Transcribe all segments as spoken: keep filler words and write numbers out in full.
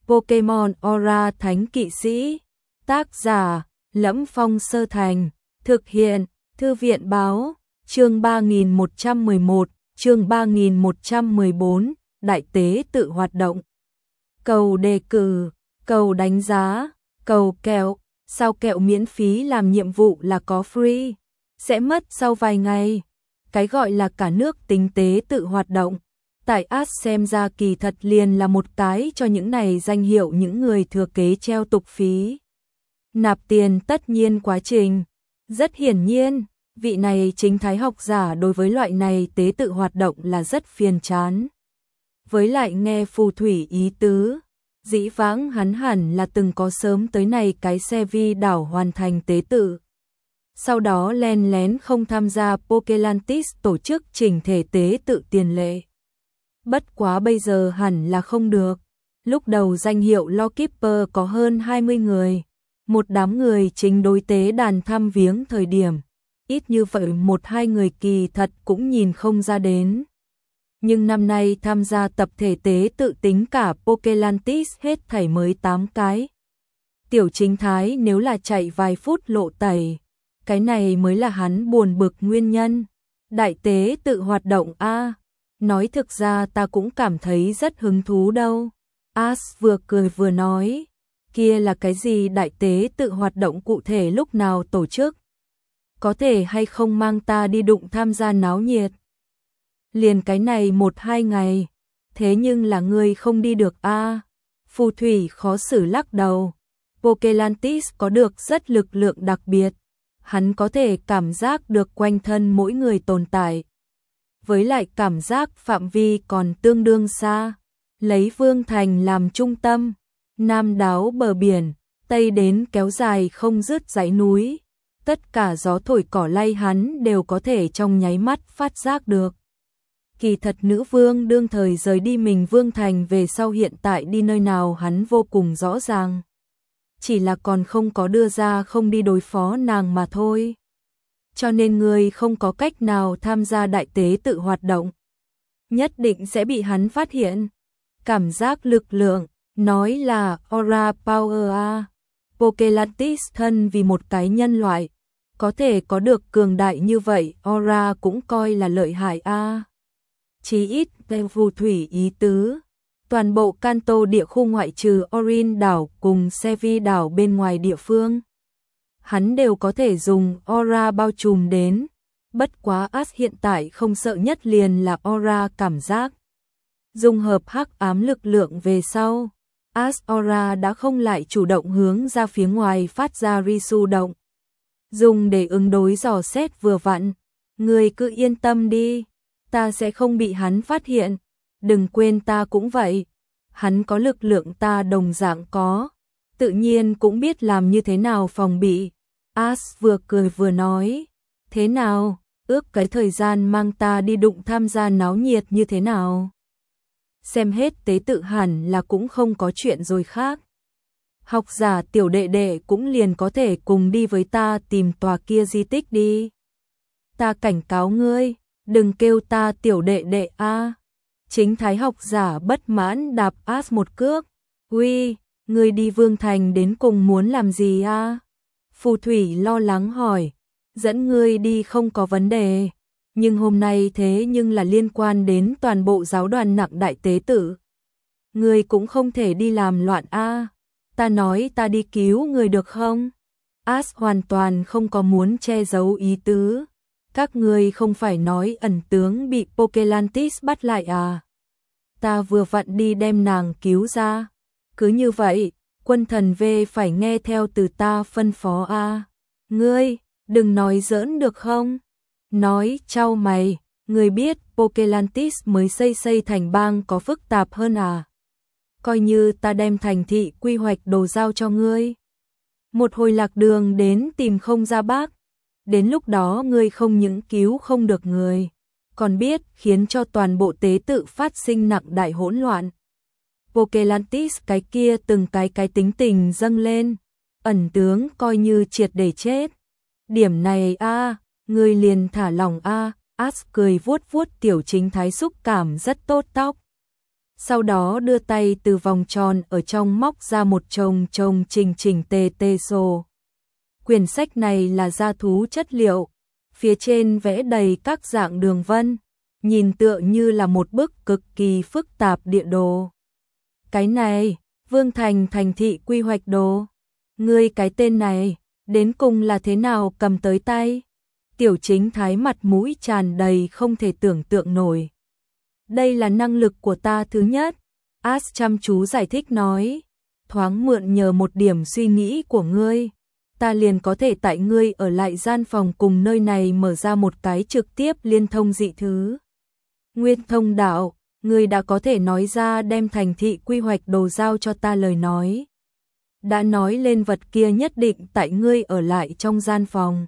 Pokemon Aura Thánh Kỵ Sĩ. Tác giả: Lẫm Phong Sơ Thành. Thực hiện: Thư viện báo. Chương ba nghìn một trăm mười một, chương ba nghìn một trăm mười bốn, Đại tế tự hoạt động. Cầu đề cử, cầu đánh giá, cầu kẹo. Sao kẹo miễn phí làm nhiệm vụ là có free, sẽ mất sau vài ngày. Cái gọi là cả nước tính tế tự hoạt động, tại Ads xem ra kỳ thật liền là một cái cho những này danh hiệu những người thừa kế treo tục phí. Nạp tiền tất nhiên quá trình. Rất hiển nhiên, vị này chính thái học giả đối với loại này tế tự hoạt động là rất phiền chán. Với lại nghe phù thủy ý tứ, dĩ vãng hắn hẳn là từng có sớm tới này cái xe vi đảo hoàn thành tế tự. Sau đó len lén không tham gia Pokelantis tổ chức chỉnh thể tế tự tiền lệ. Bất quá bây giờ hẳn là không được. Lúc đầu danh hiệu Lawkeeper có hơn hai mươi người. Một đám người chính đối tế đàn thăm viếng thời điểm. Ít như vậy một hai người kỳ thật cũng nhìn không ra đến. Nhưng năm nay tham gia tập thể tế tự tính cả Pokelantis hết thảy mới tám cái. Tiểu chính thái nếu là chạy vài phút lộ tẩy, cái này mới là hắn buồn bực nguyên nhân. Đại tế tự hoạt động a, nói thực ra ta cũng cảm thấy rất hứng thú đâu. As vừa cười vừa nói, kia là cái gì đại tế tự hoạt động cụ thể lúc nào tổ chức? Có thể hay không mang ta đi đụng tham gia náo nhiệt? Liền cái này một hai ngày, thế nhưng là ngươi không đi được a. Phù thủy khó xử lắc đầu. Pokelantis có được rất lực lượng đặc biệt, hắn có thể cảm giác được quanh thân mỗi người tồn tại. Với lại cảm giác phạm vi còn tương đương xa, lấy Vương Thành làm trung tâm, nam đáo bờ biển, tây đến kéo dài không dứt dãy núi, tất cả gió thổi cỏ lay hắn đều có thể trong nháy mắt phát giác được. Kỳ thật nữ vương đương thời rời đi mình Vương Thành về sau hiện tại đi nơi nào hắn vô cùng rõ ràng. Chỉ là còn không có đưa ra không đi đối phó nàng mà thôi. Cho nên người không có cách nào tham gia đại tế tự hoạt động. Nhất định sẽ bị hắn phát hiện. Cảm giác lực lượng, nói là Aura Power a. Pokelantis thân vì một cái nhân loại, có thể có được cường đại như vậy, Aura cũng coi là lợi hại a. Chí ít về phù thủy ý tứ, toàn bộ Kanto địa khu ngoại trừ Orin đảo cùng Sevi đảo bên ngoài địa phương, hắn đều có thể dùng aura bao trùm đến. Bất quá As hiện tại không sợ nhất liền là aura cảm giác. Dung hợp hắc ám lực lượng về sau, As aura đã không lại chủ động hướng ra phía ngoài phát ra Risu động. Dùng để ứng đối dò xét vừa vặn, người cứ yên tâm đi, ta sẽ không bị hắn phát hiện. Đừng quên ta cũng vậy, hắn có lực lượng ta đồng dạng có, tự nhiên cũng biết làm như thế nào phòng bị. As vừa cười vừa nói, thế nào, ước cái thời gian mang ta đi đụng tham gia náo nhiệt như thế nào? Xem hết tế tự hẳn là cũng không có chuyện rồi khác. Học giả tiểu đệ đệ cũng liền có thể cùng đi với ta tìm tòa kia di tích đi. Ta cảnh cáo ngươi, đừng kêu ta tiểu đệ đệ a. Chính thái học giả bất mãn đạp As một cước. Uy, ngươi đi Vương Thành đến cùng muốn làm gì a? Phù thủy lo lắng hỏi. Dẫn ngươi đi không có vấn đề, nhưng hôm nay thế nhưng là liên quan đến toàn bộ giáo đoàn nặng đại tế tử. Ngươi cũng không thể đi làm loạn a. Ta nói ta đi cứu người được không? As hoàn toàn không có muốn che giấu ý tứ. Các ngươi không phải nói ẩn tướng bị Pokelantis bắt lại à? Ta vừa vặn đi đem nàng cứu ra. Cứ như vậy, quân thần về phải nghe theo từ ta phân phó a. Ngươi, đừng nói giỡn được không? Nói chau mày, ngươi biết Pokelantis mới xây xây thành bang có phức tạp hơn à? Coi như ta đem thành thị quy hoạch đồ giao cho ngươi. Một hồi lạc đường đến tìm không ra bác. Đến lúc đó ngươi không những cứu không được người, còn biết khiến cho toàn bộ tế tự phát sinh nặng đại hỗn loạn. Pokelantis cái kia từng cái cái tính tình dâng lên, ẩn tướng coi như triệt để chết. Điểm này a, ngươi liền thả lòng a. As cười vuốt vuốt tiểu chính thái xúc cảm rất tốt tóc. sau đó đưa tay từ vòng tròn ở trong móc ra một chồng chồng chỉnh chỉnh tề tề sổ. Quyển sách này là gia thú chất liệu, phía trên vẽ đầy các dạng đường vân, nhìn tựa như là một bức cực kỳ phức tạp địa đồ. Cái này, Vương Thành thành thị quy hoạch đồ. Ngươi cái tên này, đến cùng là thế nào cầm tới tay? Tiểu Chính Thái mặt mũi tràn đầy không thể tưởng tượng nổi. Đây là năng lực của ta thứ nhất. As chăm chú giải thích nói. Thoáng mượn nhờ một điểm suy nghĩ của ngươi. Ta liền có thể tại ngươi ở lại gian phòng cùng nơi này mở ra một cái trực tiếp liên thông dị thứ. Nguyên thông đạo, ngươi đã có thể nói ra đem thành thị quy hoạch đồ giao cho ta lời nói. Đã nói lên vật kia nhất định tại ngươi ở lại trong gian phòng.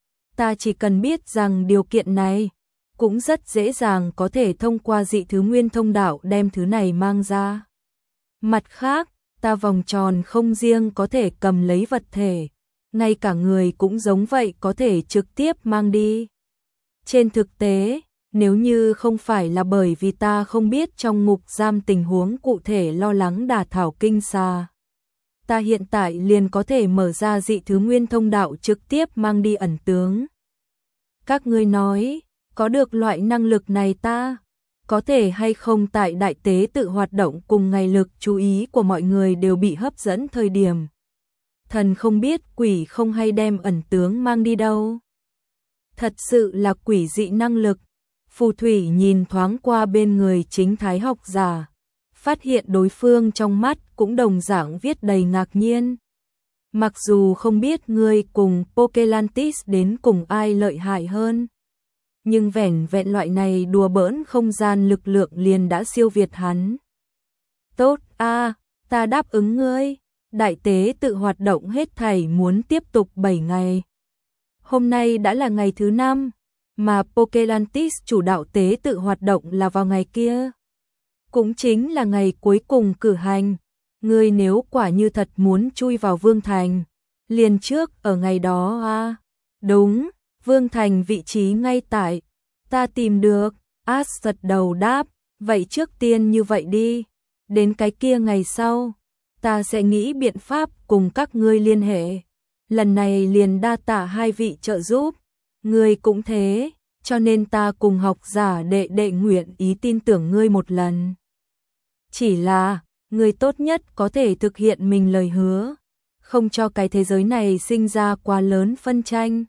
Ta chỉ cần biết rằng điều kiện này, cũng rất dễ dàng có thể thông qua dị thứ nguyên thông đạo đem thứ này mang ra. Mặt khác, ta vòng tròn không riêng có thể cầm lấy vật thể, ngay cả người cũng giống vậy có thể trực tiếp mang đi. Trên thực tế, nếu như không phải là bởi vì ta không biết trong ngục giam tình huống cụ thể lo lắng đả thảo kinh xa, ta hiện tại liền có thể mở ra dị thứ nguyên thông đạo trực tiếp mang đi ẩn tướng. Các ngươi nói, có được loại năng lực này ta, có thể hay không tại đại tế tự hoạt động cùng ngày lực chú ý của mọi người đều bị hấp dẫn thời điểm. Thần không biết quỷ không hay đem ẩn tướng mang đi đâu. Thật sự là quỷ dị năng lực. Phù thủy nhìn thoáng qua bên người Chính Thái học giả, phát hiện đối phương trong mắt cũng đồng dạng viết đầy ngạc nhiên. Mặc dù không biết ngươi cùng Pokelantis đến cùng ai lợi hại hơn, nhưng vẻn vẹn loại này đùa bỡn không gian lực lượng liền đã siêu việt hắn. Tốt a, ta đáp ứng ngươi. Đại tế tự hoạt động hết thảy muốn tiếp tục bảy ngày. Hôm nay đã là ngày thứ năm, mà Pokelantis chủ đạo tế tự hoạt động là vào ngày kia. Cũng chính là ngày cuối cùng cử hành. Ngươi nếu quả như thật muốn chui vào Vương Thành, liền trước ở ngày đó a. Đúng, Vương Thành vị trí ngay tại. Ta tìm được, As gật đầu đáp, vậy trước tiên như vậy đi. Đến cái kia ngày sau, ta sẽ nghĩ biện pháp cùng các ngươi liên hệ. Lần này liền đa tạ hai vị trợ giúp. Ngươi cũng thế, cho nên ta cùng học giả đệ đệ nguyện ý tin tưởng ngươi một lần. Chỉ là, ngươi tốt nhất có thể thực hiện mình lời hứa, không cho cái thế giới này sinh ra quá lớn phân tranh.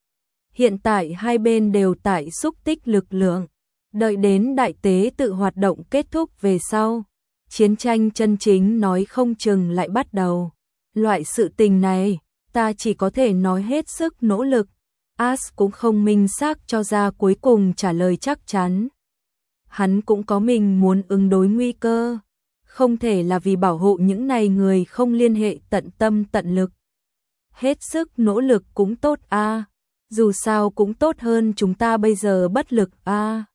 Hiện tại hai bên đều tại xúc tích lực lượng, đợi đến đại tế tự hoạt động kết thúc về sau, chiến tranh chân chính nói không chừng lại bắt đầu. Loại sự tình này, ta chỉ có thể nói hết sức nỗ lực. As cũng không minh xác cho ra cuối cùng trả lời chắc chắn. Hắn cũng có mình muốn ứng đối nguy cơ, không thể là vì bảo hộ những này người không liên hệ tận tâm tận lực. Hết sức nỗ lực cũng tốt a, dù sao cũng tốt hơn chúng ta bây giờ bất lực a.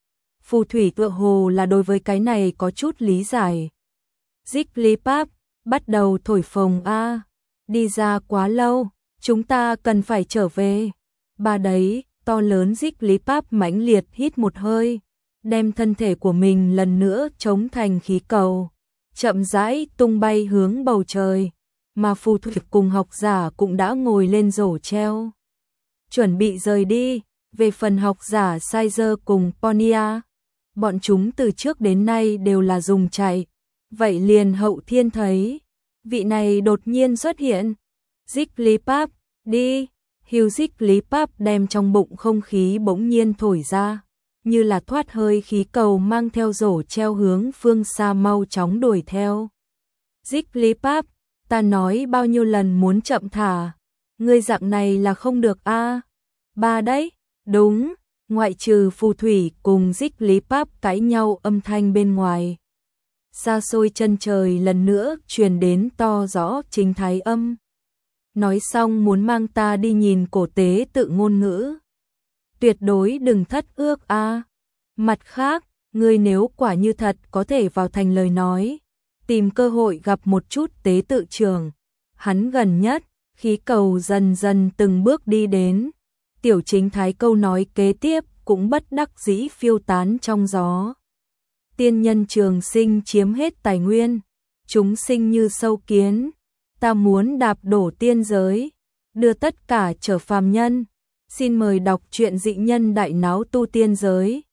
Phù thủy tựa hồ là đối với cái này có chút lý giải. Jigglypuff, bắt đầu thổi phồng a, đi ra quá lâu, chúng ta cần phải trở về. Ba đấy, to lớn Jigglypuff mãnh liệt hít một hơi, đem thân thể của mình lần nữa chống thành khí cầu, chậm rãi tung bay hướng bầu trời, mà phù thủy cùng học giả cũng đã ngồi lên rổ treo, chuẩn bị rời đi. Về phần học giả Sizer cùng Ponya, bọn chúng từ trước đến nay đều là dùng chạy, vậy liền hậu thiên thấy vị này đột nhiên xuất hiện. Jigglypuff, đi. Hugh Jigglypuff đem trong bụng không khí bỗng nhiên thổi ra, như là thoát hơi khí cầu mang theo rổ treo hướng phương xa mau chóng đuổi theo. Jigglypuff, ta nói bao nhiêu lần muốn chậm thả, ngươi dạng này là không được a. Ba đấy, đúng, ngoại trừ phù thủy cùng Jigglypuff cãi nhau âm thanh bên ngoài. Xa xôi chân trời lần nữa truyền đến to rõ Chính Thái âm. Nói xong muốn mang ta đi nhìn cổ tế tự ngôn ngữ. Tuyệt đối đừng thất ước a. Mặt khác, ngươi nếu quả như thật có thể vào thành lời nói, tìm cơ hội gặp một chút tế tự trưởng. Hắn gần nhất, khí cầu dần dần từng bước đi đến. Tiểu Chính Thái câu nói kế tiếp cũng bất đắc dĩ phiêu tán trong gió. tiên nhân trường sinh chiếm hết tài nguyên, chúng sinh như sâu kiến, ta muốn đạp đổ tiên giới, đưa tất cả trở phàm nhân. Xin mời đọc truyện Dị Nhân Đại Náo Tu Tiên Giới.